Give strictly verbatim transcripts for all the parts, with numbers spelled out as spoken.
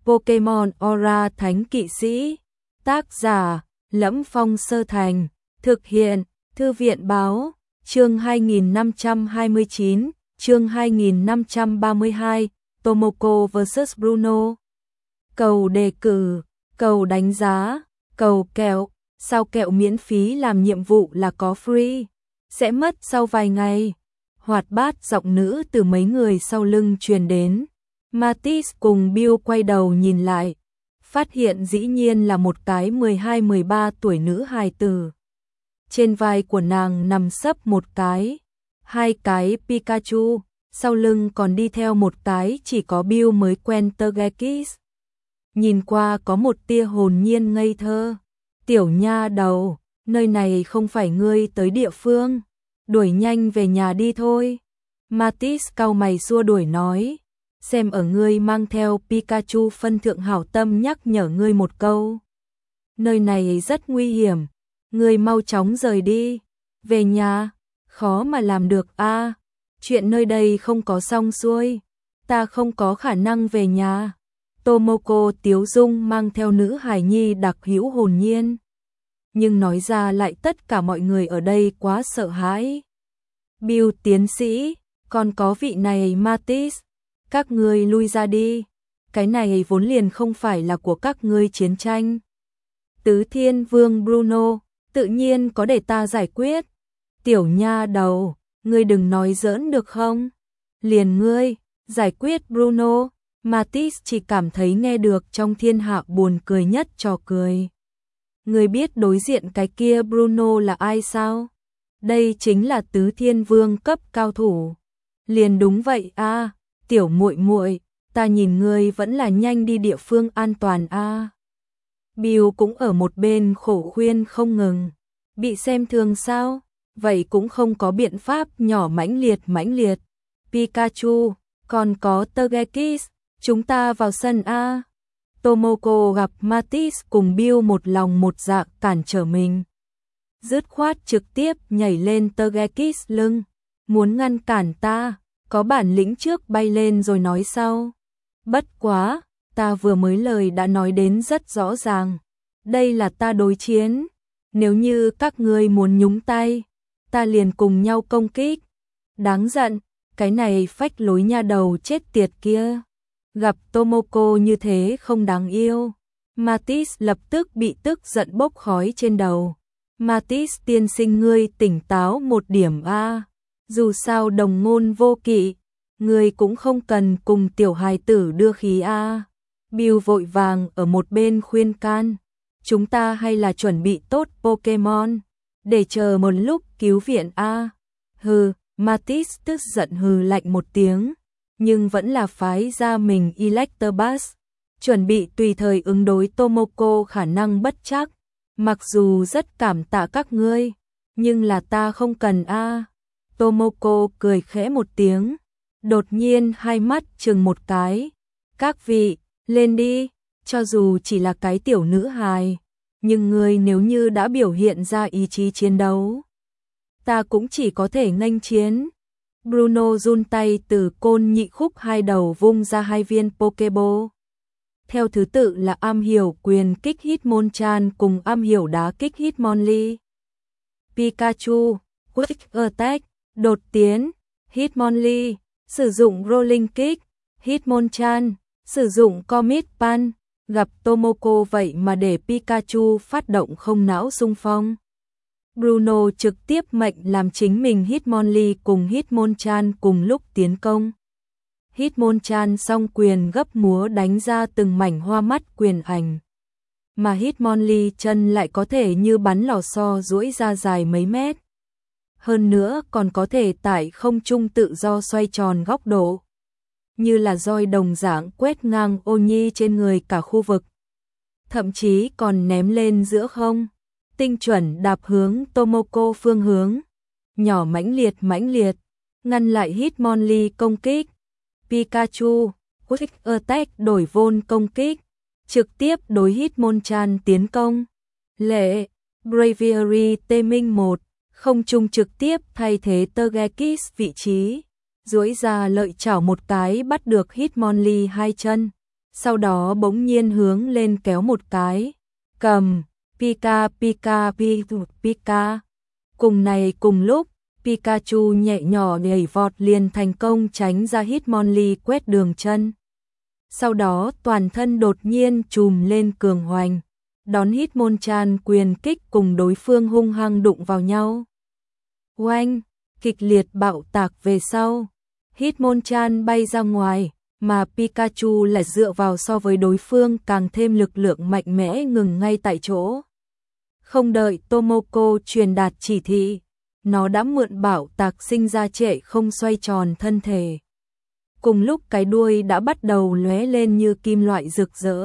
Pokemon Aura Thánh Kỵ Sĩ. Tác giả: Lẫm Phong Sơ Thành. Thực hiện: Thư viện báo. Chương hai nghìn năm trăm hai mươi chín, chương hai nghìn năm trăm ba mươi hai, Tomoko versus Bruno. Cầu đề cử, cầu đánh giá, cầu kẹo, sao kẹo miễn phí làm nhiệm vụ là có free, sẽ mất sau vài ngày. Hoạt bát giọng nữ từ mấy người sau lưng truyền đến. Matisse cùng Bill quay đầu nhìn lại, phát hiện dĩ nhiên là một cái mười hai mười ba tuổi nữ hài tử. Trên vai của nàng nằm sấp một cái, hai cái Pikachu, sau lưng còn đi theo một cái chỉ có Bill mới quen Togekiss. Nhìn qua có một tia hồn nhiên ngây thơ. Tiểu nha đầu, nơi này không phải ngươi tới địa phương, đuổi nhanh về nhà đi thôi. Matisse cau mày xua đuổi nói, xem ở ngươi mang theo Pikachu phân thượng hảo tâm nhắc nhở ngươi một câu. Nơi này rất nguy hiểm, ngươi mau chóng rời đi. Về nhà, khó mà làm được a. À, chuyện nơi đây không có xong xuôi, ta không có khả năng về nhà. Tomoko tiếu dung mang theo nữ hài nhi đặc hữu hồn nhiên, nhưng nói ra lại tất cả mọi người ở đây quá sợ hãi. Bill tiến sĩ, còn có vị này Matisse, các ngươi lui ra đi, cái này vốn liền không phải là của các ngươi chiến tranh. Tứ Thiên Vương Bruno, tự nhiên có để ta giải quyết. Tiểu nha đầu, ngươi đừng nói giỡn được không? Liền ngươi, giải quyết Bruno. Matisse chỉ cảm thấy nghe được trong thiên hạ buồn cười nhất trò cười. Ngươi biết đối diện cái kia Bruno là ai sao? Đây chính là Tứ Thiên Vương cấp cao thủ. Liền đúng vậy a, à, tiểu muội muội, ta nhìn ngươi vẫn là nhanh đi địa phương an toàn a. À. Bill cũng ở một bên khổ khuyên không ngừng. Bị xem thường sao? Vậy cũng không có biện pháp, nhỏ mãnh liệt mãnh liệt. Pikachu, còn có Togekiss, chúng ta vào sân a. Tomoko gặp Matisse cùng Bill một lòng một dạ cản trở mình, dứt khoát trực tiếp nhảy lên Togekiss lưng, muốn ngăn cản ta, có bản lĩnh trước bay lên rồi nói sau. Bất quá, ta vừa mới lời đã nói đến rất rõ ràng, đây là ta đối chiến, nếu như các ngươi muốn nhúng tay, ta liền cùng nhau công kích. Đáng giận, cái này phách lối nha đầu chết tiệt kia. Gặp Tomoko như thế không đáng yêu, Matisse lập tức bị tức giận bốc khói trên đầu. Matisse tiên sinh, ngươi tỉnh táo một điểm a, à. Dù sao đồng ngôn vô kỵ, ngươi cũng không cần cùng tiểu hài tử đưa khí a. À. Bill vội vàng ở một bên khuyên can, chúng ta hay là chuẩn bị tốt Pokemon, để chờ một lúc cứu viện a. À. Hừ, Matisse tức giận hừ lạnh một tiếng, nhưng vẫn là phái ra mình Electabuzz, chuẩn bị tùy thời ứng đối Tomoko khả năng bất chắc. Mặc dù rất cảm tạ các ngươi, nhưng là ta không cần a. À. Tomoko cười khẽ một tiếng, đột nhiên hai mắt chừng một cái. Các vị, lên đi, cho dù chỉ là cái tiểu nữ hài, nhưng ngươi nếu như đã biểu hiện ra ý chí chiến đấu, ta cũng chỉ có thể nghênh chiến. Bruno run tay từ côn nhị khúc hai đầu vung ra hai viên Pokeball. Theo thứ tự là am hiểu quyền kích Hitmonchan cùng am hiểu đá kích Hitmonlee. Pikachu, Quick Attack, đột tiến, Hitmonlee, sử dụng Rolling Kick, Hitmonchan, sử dụng Comet Punch. Gặp Tomoko vậy mà để Pikachu phát động không não xung phong. Bruno trực tiếp mệnh làm chính mình Hitmonlee cùng Hitmonchan cùng lúc tiến công. Hitmonchan song quyền gấp múa đánh ra từng mảnh hoa mắt quyền ảnh, mà Hitmonlee chân lại có thể như bắn lò xo duỗi ra dài mấy mét. Hơn nữa còn có thể tại không trung tự do xoay tròn góc độ, như là roi đồng dạng quét ngang ô nhi trên người cả khu vực. Thậm chí còn ném lên giữa không, tinh chuẩn đạp hướng Tomoko phương hướng, nhỏ mãnh liệt mãnh liệt, ngăn lại Hitmonlee công kích. Pikachu, Quick Attack đổi vôn công kích, trực tiếp đối Hitmonchan tiến công. Lệ, Braviary Tê Minh một, không trung trực tiếp thay thế Togekiss vị trí, duỗi ra lợi chảo một cái bắt được Hitmonlee hai chân, sau đó bỗng nhiên hướng lên kéo một cái, cầm, Pika Pika Pika Pika. Cùng này cùng lúc, Pikachu nhẹ nhỏ nhảy vọt liền thành công tránh ra Hitmonlee quét đường chân. Sau đó toàn thân đột nhiên trùm lên cường hoành, đón Hitmonchan quyền kích cùng đối phương hung hăng đụng vào nhau. Oanh, kịch liệt bạo tạc về sau, Hitmonchan bay ra ngoài, mà Pikachu lại dựa vào so với đối phương càng thêm lực lượng mạnh mẽ ngừng ngay tại chỗ. Không đợi Tomoko truyền đạt chỉ thị, nó đã mượn bạo tạc sinh ra trệ không xoay tròn thân thể. Cùng lúc cái đuôi đã bắt đầu lóe lên như kim loại rực rỡ.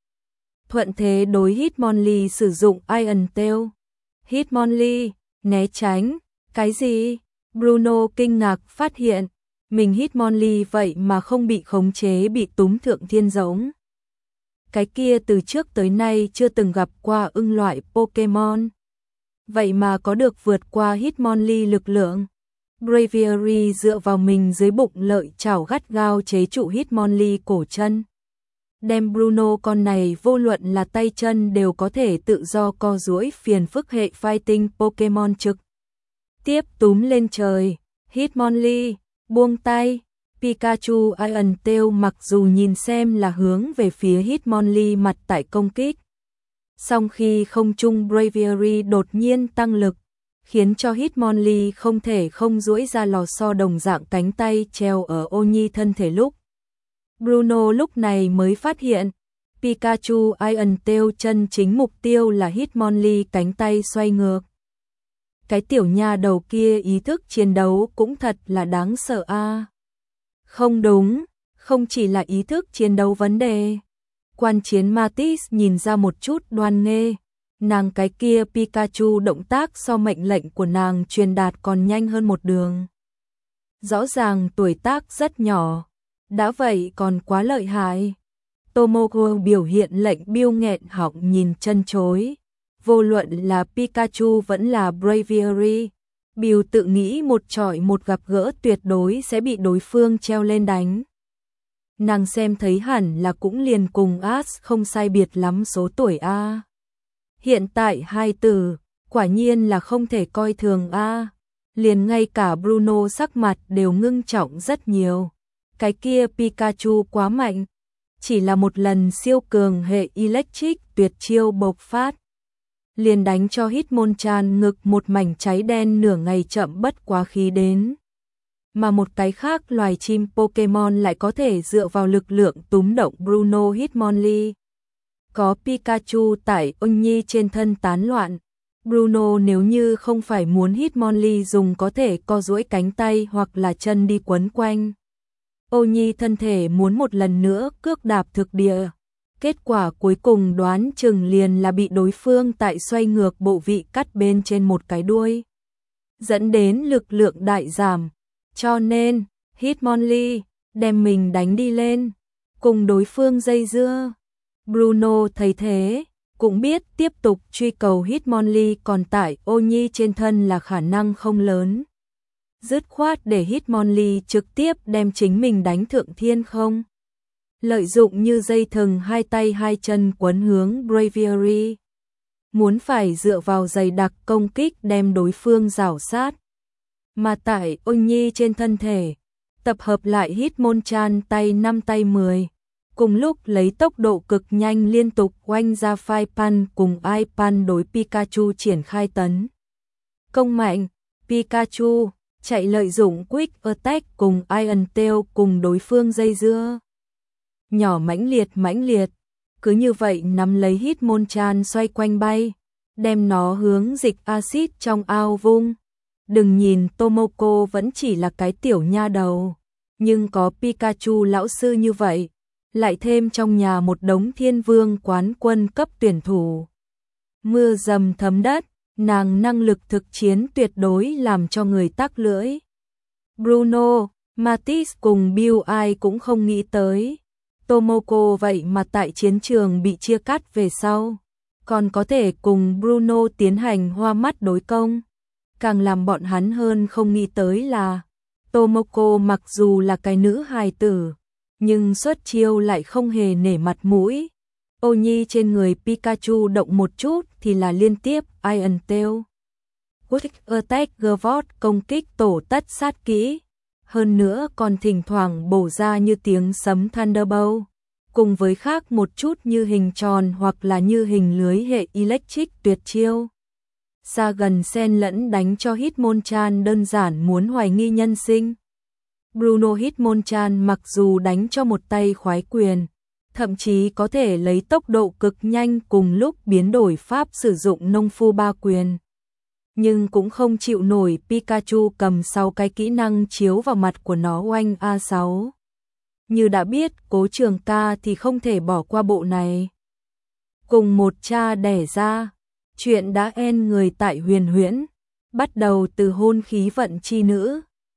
Thuận thế đối Hitmonlee sử dụng Iron Tail. Hitmonlee, né tránh, cái gì? Bruno kinh ngạc phát hiện, mình Hitmonlee vậy mà không bị khống chế bị túm thượng thiên giống. Cái kia từ trước tới nay chưa từng gặp qua ưng loại Pokemon. Vậy mà có được vượt qua Hitmonlee lực lượng. Braviary dựa vào mình dưới bụng lợi chảo gắt gao chế trụ Hitmonlee cổ chân. Đem Bruno con này vô luận là tay chân đều có thể tự do co duỗi phiền phức hệ fighting Pokemon trực. Tiếp túm lên trời, Hitmonlee, buông tay, Pikachu Iron Tail mặc dù nhìn xem là hướng về phía Hitmonlee mặt tại công kích. Song khi không trung Braviary đột nhiên tăng lực, khiến cho Hitmonlee không thể không duỗi ra lò xo đồng dạng cánh tay treo ở ô nhi thân thể lúc. Bruno lúc này mới phát hiện, Pikachu Iron Tail chân chính mục tiêu là Hitmonlee cánh tay xoay ngược. Cái tiểu nha đầu kia ý thức chiến đấu cũng thật là đáng sợ a. À. Không đúng, không chỉ là ý thức chiến đấu vấn đề. Quan chiến Matisse nhìn ra một chút đoan nghê, nàng cái kia Pikachu động tác so mệnh lệnh của nàng truyền đạt còn nhanh hơn một đường. Rõ ràng tuổi tác rất nhỏ, đã vậy còn quá lợi hại. Tomoko biểu hiện lệnh biêu nghẹn họng nhìn chân chối. Vô luận là Pikachu vẫn là Braviary, Bill tự nghĩ một chọi một gặp gỡ tuyệt đối sẽ bị đối phương treo lên đánh. Nàng xem thấy hẳn là cũng liền cùng Ash không sai biệt lắm số tuổi A. Hiện tại hai từ, quả nhiên là không thể coi thường A. Liền ngay cả Bruno sắc mặt đều ngưng trọng rất nhiều. Cái kia Pikachu quá mạnh. Chỉ là một lần siêu cường hệ Electric tuyệt chiêu bộc phát. Liền đánh cho Hitmonchan ngực một mảnh cháy đen nửa ngày chậm bất quá khí đến. Mà một cái khác loài chim Pokemon lại có thể dựa vào lực lượng túm động Bruno Hitmonlee. Có Pikachu tại ôn nhi trên thân tán loạn. Bruno nếu như không phải muốn Hitmonlee dùng có thể co duỗi cánh tay hoặc là chân đi quấn quanh. Ôn nhi thân thể muốn một lần nữa cước đạp thực địa. Kết quả cuối cùng đoán chừng liền là bị đối phương tại xoay ngược bộ vị cắt bên trên một cái đuôi. Dẫn đến lực lượng đại giảm. Cho nên, Hitmonlee đem mình đánh đi lên, cùng đối phương dây dưa. Bruno thấy thế, cũng biết tiếp tục truy cầu Hitmonlee còn tại ô nhi trên thân là khả năng không lớn. Dứt khoát để Hitmonlee trực tiếp đem chính mình đánh thượng thiên không. Lợi dụng như dây thừng hai tay hai chân quấn hướng Braviary. Muốn phải dựa vào dày đặc công kích đem đối phương rảo sát. Mà tại ôn nhi trên thân thể, tập hợp lại Hitmonchan tay năm tay mười. Cùng lúc lấy tốc độ cực nhanh liên tục oanh ra Phai Pan cùng Ai Pan đối Pikachu triển khai tấn. Công mạnh, Pikachu chạy lợi dụng Quick Attack cùng Iron Tail cùng đối phương dây dưa. Nhỏ mãnh liệt mãnh liệt, cứ như vậy nắm lấy Hitmonchan xoay quanh bay, đem nó hướng dịch axit trong ao vung. Đừng nhìn Tomoko vẫn chỉ là cái tiểu nha đầu, nhưng có Pikachu lão sư như vậy, lại thêm trong nhà một đống thiên vương quán quân cấp tuyển thủ. Mưa dầm thấm đất, nàng năng lực thực chiến tuyệt đối làm cho người tắc lưỡi. Bruno, Matisse cùng Bill ai cũng không nghĩ tới. Tomoko vậy mà tại chiến trường bị chia cắt về sau, còn có thể cùng Bruno tiến hành hoa mắt đối công. Càng làm bọn hắn hơn không nghĩ tới là Tomoko mặc dù là cái nữ hài tử, nhưng xuất chiêu lại không hề nể mặt mũi. Ô nhi trên người Pikachu động một chút thì là liên tiếp Iron Tail, Quick Attack, Gvot công kích tổ tất sát kỹ. Hơn nữa còn thỉnh thoảng bổ ra như tiếng sấm Thunderbolt, cùng với khác một chút như hình tròn hoặc là như hình lưới hệ Electric tuyệt chiêu. Xa gần xen lẫn đánh cho Hitmonchan đơn giản muốn hoài nghi nhân sinh. Bruno Hitmonchan mặc dù đánh cho một tay khoái quyền, thậm chí có thể lấy tốc độ cực nhanh cùng lúc biến đổi pháp sử dụng nông phu ba quyền, nhưng cũng không chịu nổi Pikachu cầm sau cái kỹ năng chiếu vào mặt của nó oanh a sáu. Như đã biết Cố Trường Ca thì không thể bỏ qua bộ này. Cùng một cha đẻ ra, chuyện đã en người tại Huyền Huyễn, bắt đầu từ hôn khí vận chi nữ,